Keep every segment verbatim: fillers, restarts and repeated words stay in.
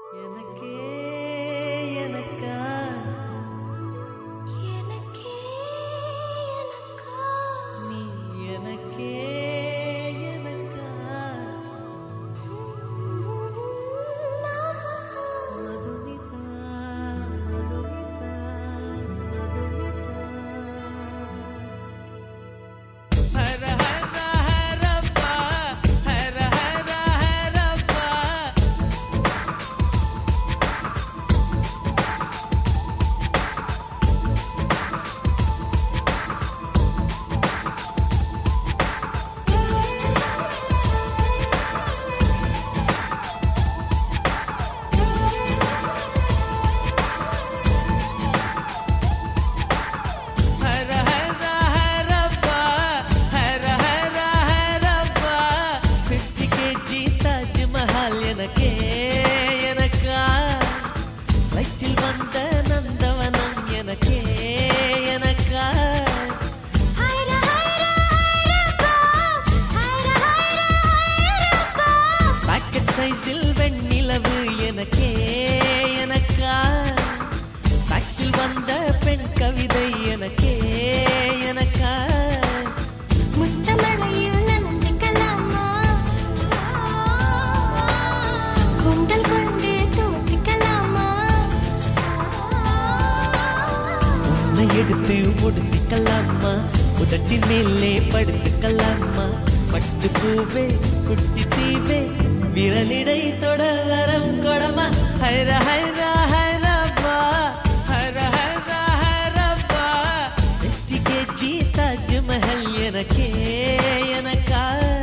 எடுத்து ஒடுத்திக்கலாமா, உதட்டின் மேலே படுத்துக்கலாமா, பட்டு பூவே குட்டி தீவே விரலிடை தொட வரம் கொடமா. ஹைர ஹைர ஹைரப்பா ஹைர ஹைர ஹைரப்பா எட்டு கேஜி தாஜ்மஹல் எனக்கே எனக்கா,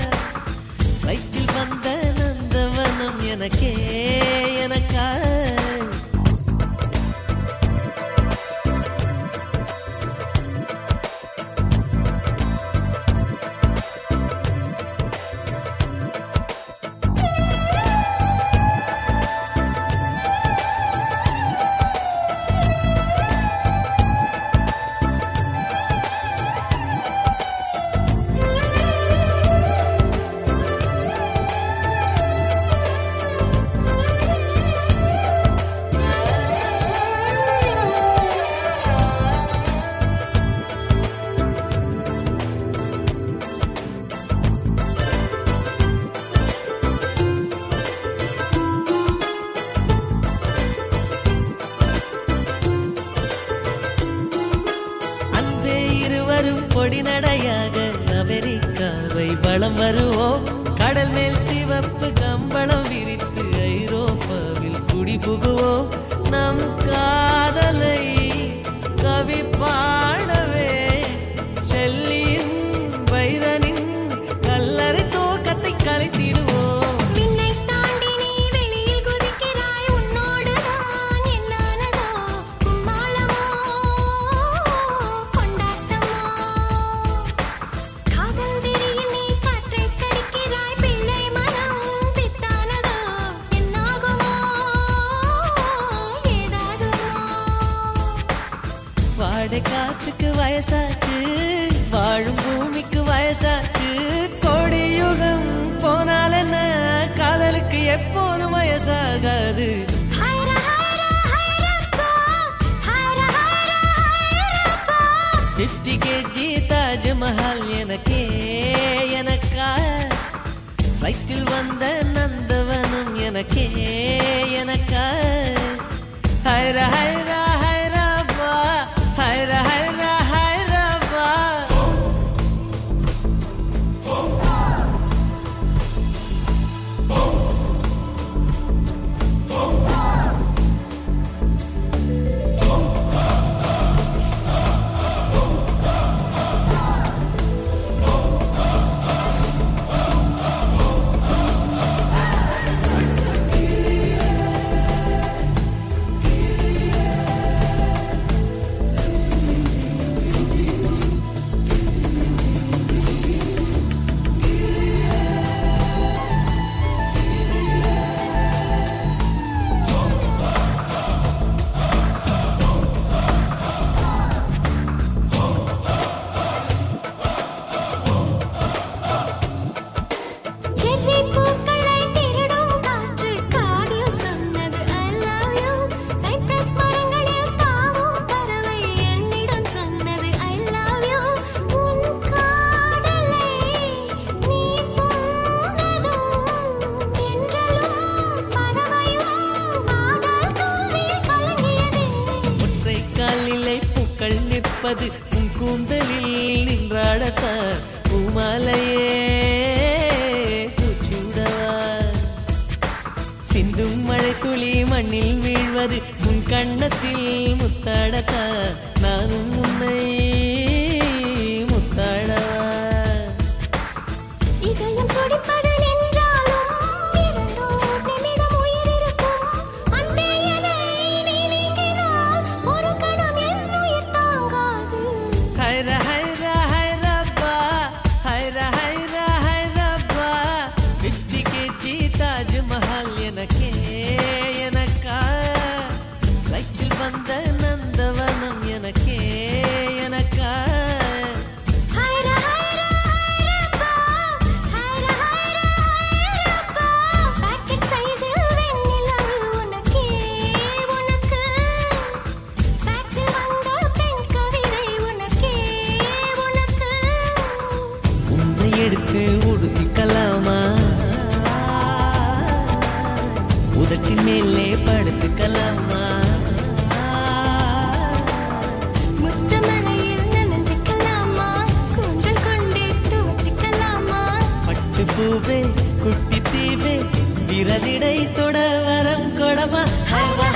வயிற்றில் வந்த நந்தவனம் எனக்கே எனக்கா. பொடி நடையாக அமெரிக்காவை வலம் வருவோம், கடல் மேல் சிவப்பு கம்பளம் விரித்து ஐரோப்பாவில் குடி புகுவோம். நம் காதலை கவி பாடவே செல்லியின் வைரனின் கல்லறை தோக்கத்தை கலைத்திடுவோம். வாடை காற்றுக்கு வயசாச்சு, வாழும் பூமிக்கு வயசாச்சு, கோடி யுகம் போனால் என்ன காதலுக்கு எப்போதும் வயசாகாது. பிப்டி கேஜி தாஜ்மஹல் எனக்கே எனக்கா, வயிற்றில் வந்த நந்தவனம் எனக்கே எனக்கா. ஹைர ஹைர ஹைரப்பா ஹைர ஹைர ஹைரப்பா. பூப்பது உன் கூந்தலில் நின்றாடத்தான் பூமாலையே பூச்சூடவா சிந்தும் மழை துளி மண்ணில் வீழ்வது உன் கண்ணத்தில் முத்தாடத்தான் நானும் உன்னை முத்தாடவா இதயம் துடிப்பது நின்றாலும் இரண்டோர் நிமிடம் உயிர் இருக்கும் அன்பே என்னை நீ நீங்கினால் ஒரு கணம் என் உயிர் தாங்காது ஹைர ஹைர ஹைரப்பா ஹைர ஹைர ஹைரப்பா பிப்டி கேஜி தாஜ்மஹால் எனக்கே எனக்கா லைட்டில் வந்த நந்தவனம் எனக்கே எனக்கா ஹைர ஹைர ஹைரப்பா ஹைர ஹைர ஹைரப்பா பாக்கெட் சைஸில் வெண்ணிலவு உனக்கே உனக்கு டாக்ஸில் வந்த பெண் கவிதை உனக்கே உனக்கு உன்னை எடுத்து உடுத்திக்கலாமா உதட்டின் மேலே படுத்துக்கலாமா முத்தமழையில் நனைஞ்சுக்கலாமா கூந்தல் கொண்டே துவட்டிக்கலாமா பட்டு பூவே குட்டி தீவே விரலிடை தொட வரம் கொடமா ஹைர